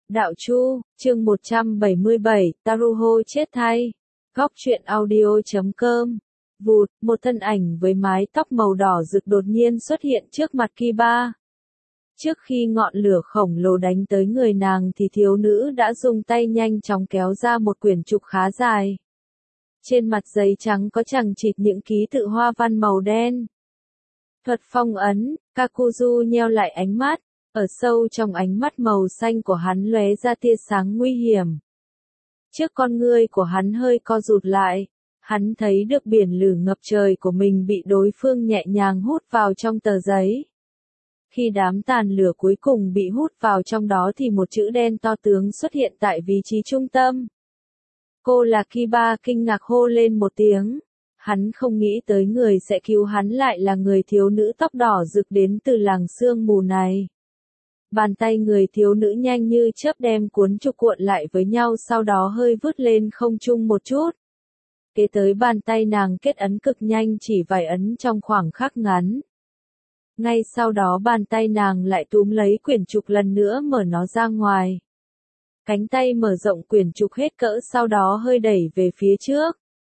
Đạo Chu, chương 177, Taruho chết thay. Góc truyện audio.com. Vụt, một thân ảnh với mái tóc màu đỏ rực đột nhiên xuất hiện trước mặt Kiba. Trước khi ngọn lửa khổng lồ đánh tới người nàng thì thiếu nữ đã dùng tay nhanh chóng kéo ra một quyển trục khá dài. Trên mặt giấy trắng có chằng chịt những ký tự hoa văn màu đen. Thuật phong ấn, Kakuzu nheo lại ánh mắt. Ở sâu trong ánh mắt màu xanh của hắn lóe ra tia sáng nguy hiểm. Trước con ngươi của hắn hơi co rụt lại, hắn thấy được biển lửa ngập trời của mình bị đối phương nhẹ nhàng hút vào trong tờ giấy. Khi đám tàn lửa cuối cùng bị hút vào trong đó thì một chữ đen to tướng xuất hiện tại vị trí trung tâm. Cô là Kiba kinh ngạc hô lên một tiếng. Hắn không nghĩ tới người sẽ cứu hắn lại là người thiếu nữ tóc đỏ rực đến từ làng sương mù này. Bàn tay người thiếu nữ nhanh như chớp đem cuốn trục cuộn lại với nhau sau đó hơi vút lên không trung một chút. Kế tới bàn tay nàng kết ấn cực nhanh chỉ vài ấn trong khoảng khắc ngắn. Ngay sau đó bàn tay nàng lại túm lấy quyển trục lần nữa mở nó ra ngoài. Cánh tay mở rộng quyển trục hết cỡ sau đó hơi đẩy về phía trước.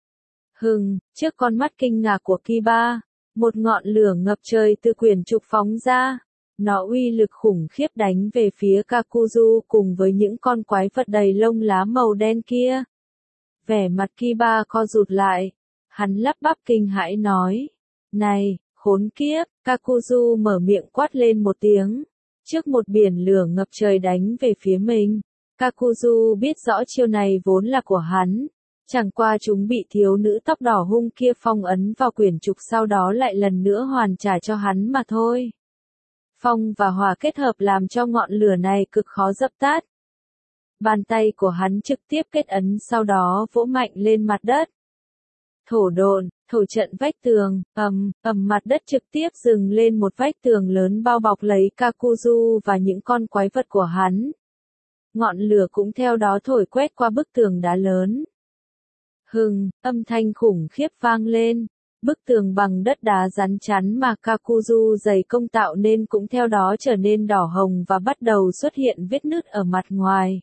Trước con mắt kinh ngạc của Kiba, một ngọn lửa ngập trời từ quyển trục phóng ra. Nó uy lực khủng khiếp đánh về phía Kakuzu cùng với những con quái vật đầy lông lá màu đen kia. Vẻ mặt Kiba co rụt lại. Hắn lắp bắp kinh hãi nói. Này, khốn kiếp, Kakuzu mở miệng quát lên một tiếng. Trước một biển lửa ngập trời đánh về phía mình. Kakuzu biết rõ chiêu này vốn là của hắn. Chẳng qua chúng bị thiếu nữ tóc đỏ hung kia phong ấn vào quyển trục sau đó lại lần nữa hoàn trả cho hắn mà thôi. Phong và hỏa kết hợp làm cho ngọn lửa này cực khó dập tắt. Bàn tay của hắn trực tiếp kết ấn sau đó vỗ mạnh lên mặt đất. Thổ độn, thổ trận vách tường, mặt đất trực tiếp dừng lên một vách tường lớn bao bọc lấy Kakuzu và những con quái vật của hắn. Ngọn lửa cũng theo đó thổi quét qua bức tường đá lớn. Âm thanh khủng khiếp vang lên. Bức tường bằng đất đá rắn chắn mà Kakuzu dày công tạo nên cũng theo đó trở nên đỏ hồng và bắt đầu xuất hiện vết nứt ở mặt ngoài.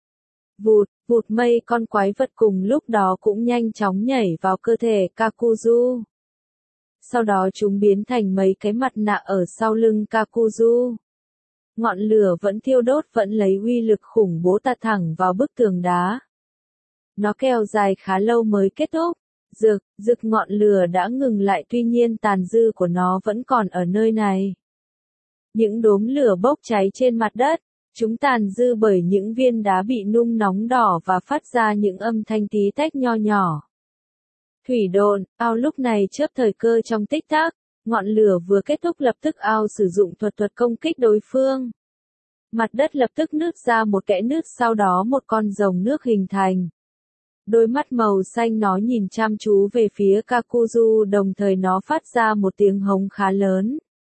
Vụt mây con quái vật cùng lúc đó cũng nhanh chóng nhảy vào cơ thể Kakuzu. Sau đó chúng biến thành mấy cái mặt nạ ở sau lưng Kakuzu. Ngọn lửa vẫn thiêu đốt vẫn lấy uy lực khủng bố tạt thẳng vào bức tường đá. Nó kéo dài khá lâu mới kết thúc. Rực ngọn lửa đã ngừng lại tuy nhiên tàn dư của nó vẫn còn ở nơi này. Những đốm lửa bốc cháy trên mặt đất, chúng tàn dư bởi những viên đá bị nung nóng đỏ và phát ra những âm thanh tí tách nho nhỏ. Thủy độn, ao lúc này chớp thời cơ trong tích tắc, ngọn lửa vừa kết thúc lập tức ao sử dụng thuật công kích đối phương. Mặt đất lập tức nứt ra một kẽ nứt sau đó một con rồng nước hình thành. Đôi mắt màu xanh nó nhìn chăm chú về phía Kakuzu đồng thời nó phát ra một tiếng hống khá lớn.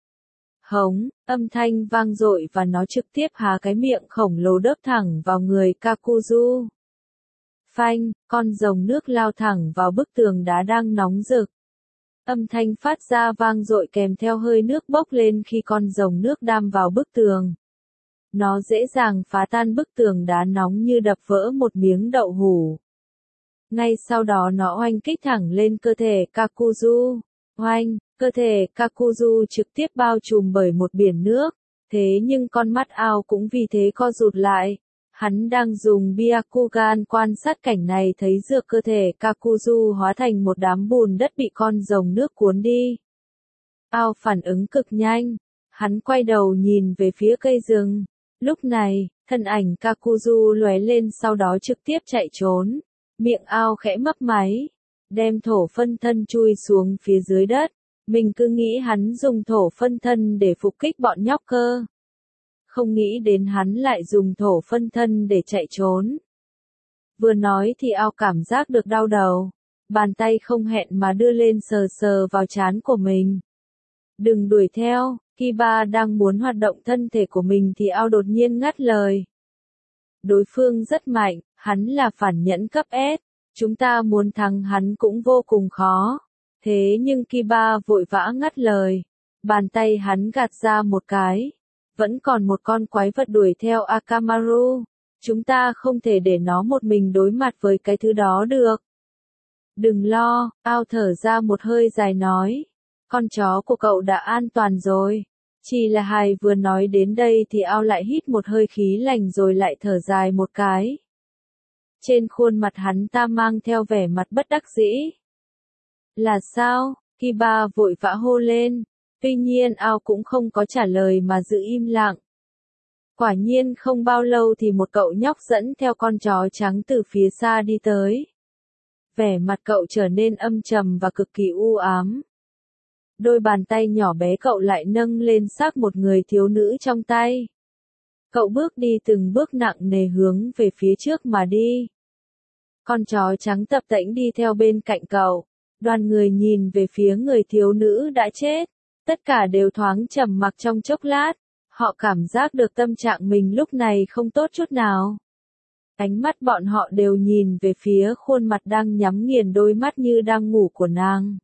Hống, âm thanh vang dội và nó trực tiếp há cái miệng khổng lồ đớp thẳng vào người Kakuzu. Phanh, con rồng nước lao thẳng vào bức tường đá đang nóng rực. Âm thanh phát ra vang dội kèm theo hơi nước bốc lên khi con rồng nước đâm vào bức tường. Nó dễ dàng phá tan bức tường đá nóng như đập vỡ một miếng đậu hũ. Ngay sau đó nó oanh kích thẳng lên cơ thể Kakuzu. Oanh, cơ thể Kakuzu trực tiếp bao trùm bởi một biển nước. Thế nhưng con mắt ao cũng vì thế co rụt lại. Hắn đang dùng Byakugan quan sát cảnh này thấy dược cơ thể Kakuzu hóa thành một đám bùn đất bị con rồng nước cuốn đi. Ao phản ứng cực nhanh. Hắn quay đầu nhìn về phía cây rừng. Lúc này, thân ảnh Kakuzu lóe lên sau đó trực tiếp chạy trốn. Miệng ao khẽ mấp máy, đem thổ phân thân chui xuống phía dưới đất. Mình cứ nghĩ hắn dùng thổ phân thân để phục kích bọn nhóc cơ. Không nghĩ đến hắn lại dùng thổ phân thân để chạy trốn. Vừa nói thì ao cảm giác được đau đầu. Bàn tay không hẹn mà đưa lên sờ sờ vào trán của mình. Đừng đuổi theo, Kiba đang muốn hoạt động thân thể của mình thì ao đột nhiên ngắt lời. Đối phương rất mạnh, hắn là phản nhẫn cấp S, chúng ta muốn thắng hắn cũng vô cùng khó. Thế nhưng Kiba vội vã ngắt lời, bàn tay hắn gạt ra một cái. Vẫn còn một con quái vật đuổi theo Akamaru. Chúng ta không thể để nó một mình đối mặt với cái thứ đó được. Đừng lo, Ao thở ra một hơi dài nói. Con chó của cậu đã an toàn rồi. Chỉ là hài vừa nói đến đây thì Ao lại hít một hơi khí lạnh rồi lại thở dài một cái. Trên khuôn mặt hắn ta mang theo vẻ mặt bất đắc dĩ. Là sao? Kiba vội vã hô lên. Tuy nhiên Ao cũng không có trả lời mà giữ im lặng. Quả nhiên không bao lâu thì một cậu nhóc dẫn theo con chó trắng từ phía xa đi tới. Vẻ mặt cậu trở nên âm trầm và cực kỳ u ám. Đôi bàn tay nhỏ bé cậu lại nâng lên xác một người thiếu nữ trong tay. Cậu bước đi từng bước nặng nề hướng về phía trước mà đi. Con chó trắng tập tễnh đi theo bên cạnh cậu. Đoàn người nhìn về phía người thiếu nữ đã chết. Tất cả đều thoáng trầm mặc trong chốc lát. Họ cảm giác được tâm trạng mình lúc này không tốt chút nào. Ánh mắt bọn họ đều nhìn về phía khuôn mặt đang nhắm nghiền đôi mắt như đang ngủ của nàng.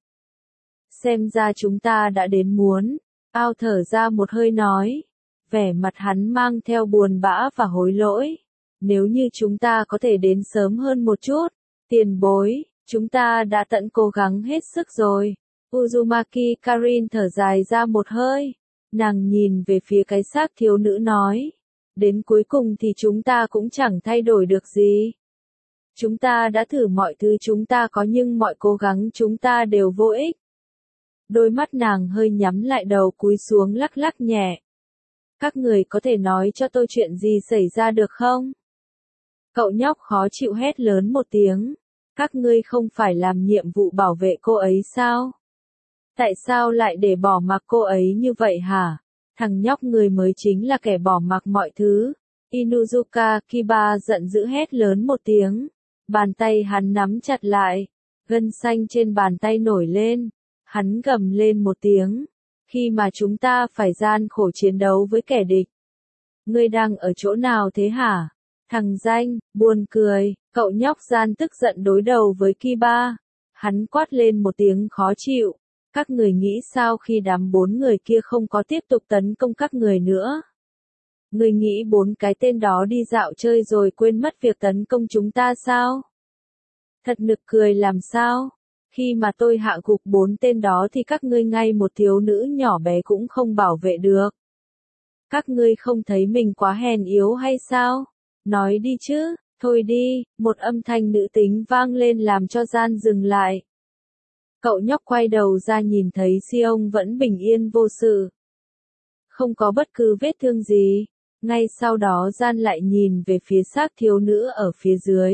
Xem ra chúng ta đã đến muốn. Ao thở ra một hơi nói. Vẻ mặt hắn mang theo buồn bã và hối lỗi. Nếu như chúng ta có thể đến sớm hơn một chút. Tiền bối, chúng ta đã tận cố gắng hết sức rồi. Uzumaki Karin thở dài ra một hơi. Nàng nhìn về phía cái xác thiếu nữ nói. Đến cuối cùng thì chúng ta cũng chẳng thay đổi được gì. Chúng ta đã thử mọi thứ chúng ta có nhưng mọi cố gắng chúng ta đều vô ích. Đôi mắt nàng hơi nhắm lại đầu cúi xuống lắc lắc nhẹ. Các người có thể nói cho tôi chuyện gì xảy ra được không? Cậu nhóc khó chịu hét lớn một tiếng. Các ngươi không phải làm nhiệm vụ bảo vệ cô ấy sao? Tại sao lại để bỏ mặc cô ấy như vậy hả? Thằng nhóc người mới chính là kẻ bỏ mặc mọi thứ. Inuzuka Kiba giận dữ hét lớn một tiếng. Bàn tay hắn nắm chặt lại. Gân xanh trên bàn tay nổi lên. Hắn gầm lên một tiếng. Khi mà chúng ta phải gian khổ chiến đấu với kẻ địch. Ngươi đang ở chỗ nào thế hả? Thằng danh, buồn cười, cậu nhóc gian tức giận đối đầu với Kiba. Hắn quát lên một tiếng khó chịu. Các người nghĩ sao khi đám 4 người kia không có tiếp tục tấn công các người nữa? Người nghĩ 4 cái tên đó đi dạo chơi rồi quên mất việc tấn công chúng ta sao? Thật nực cười làm sao? Khi mà tôi hạ gục 4 tên đó thì các ngươi ngay một thiếu nữ nhỏ bé cũng không bảo vệ được. Các ngươi không thấy mình quá hèn yếu hay sao? Nói đi chứ, thôi đi, một âm thanh nữ tính vang lên làm cho gian dừng lại. Cậu nhóc quay đầu ra nhìn thấy Sion vẫn bình yên vô sự. Không có bất cứ vết thương gì. Ngay sau đó gian lại nhìn về phía xác thiếu nữ ở phía dưới.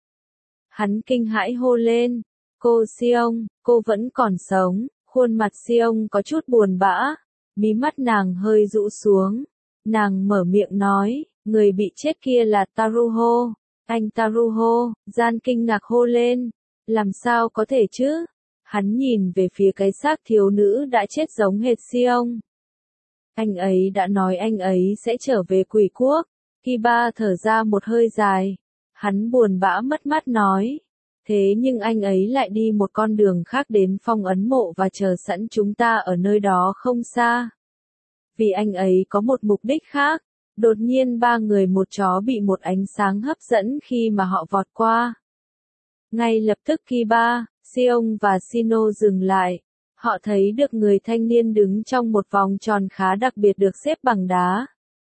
Hắn kinh hãi hô lên. Cô Sion, cô vẫn còn sống. Khuôn mặt Sion có chút buồn bã. Mí mắt nàng hơi rũ xuống. Nàng mở miệng nói, người bị chết kia là Taruho. Anh Taruho, gian kinh ngạc hô lên. Làm sao có thể chứ? Hắn nhìn về phía cái xác thiếu nữ đã chết giống hệt Sion. Anh ấy đã nói anh ấy sẽ trở về quỷ quốc. Kiba thở ra một hơi dài. Hắn buồn bã mất mát nói. Thế nhưng anh ấy lại đi một con đường khác đến phong ấn mộ và chờ sẵn chúng ta ở nơi đó không xa. Vì anh ấy có một mục đích khác. Đột nhiên 3 người một chó bị một ánh sáng hấp dẫn khi mà họ vọt qua. Ngay lập tức Kiba, Sion và Shino dừng lại. Họ thấy được người thanh niên đứng trong một vòng tròn khá đặc biệt được xếp bằng đá.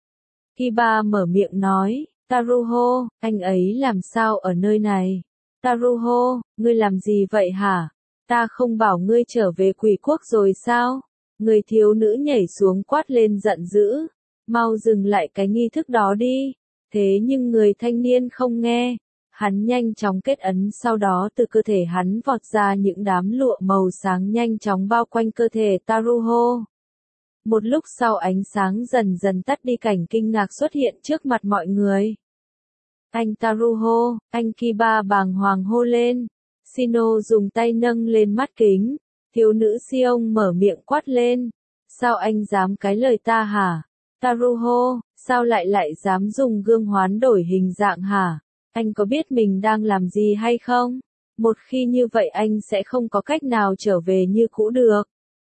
Kiba mở miệng nói, Taruho, anh ấy làm sao ở nơi này? Taruho, ngươi làm gì vậy hả? Ta không bảo ngươi trở về quỷ quốc rồi sao? Người thiếu nữ nhảy xuống quát lên giận dữ. Mau dừng lại cái nghi thức đó đi. Thế nhưng người thanh niên không nghe. Hắn nhanh chóng kết ấn sau đó từ cơ thể hắn vọt ra những đám lụa màu sáng nhanh chóng bao quanh cơ thể Taruho. Một lúc sau ánh sáng dần dần tắt đi cảnh kinh ngạc xuất hiện trước mặt mọi người. Anh Taruho, anh Kiba bàng hoàng hô lên. Shino dùng tay nâng lên mắt kính. Thiếu nữ Sion mở miệng quát lên. Sao anh dám cái lời ta hả? Taruho, sao lại dám dùng gương hoán đổi hình dạng hả? Anh có biết mình đang làm gì hay không? Một khi như vậy anh sẽ không có cách nào trở về như cũ được.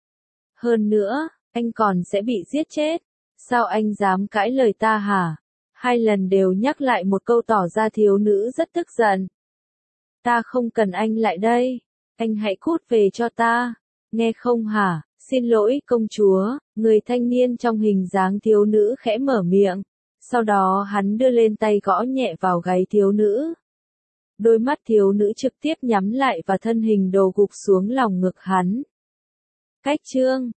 Hơn nữa, anh còn sẽ bị giết chết. Sao anh dám cãi lời ta hả? Hai lần đều nhắc lại một câu tỏ ra thiếu nữ rất tức giận. Ta không cần anh lại đây. Anh hãy cút về cho ta. Nghe không hả? Xin lỗi công chúa. Người thanh niên trong hình dáng thiếu nữ khẽ mở miệng. Sau đó hắn đưa lên tay gõ nhẹ vào gáy thiếu nữ. Đôi mắt thiếu nữ trực tiếp nhắm lại và thân hình đổ gục xuống lòng ngực hắn. Cách chương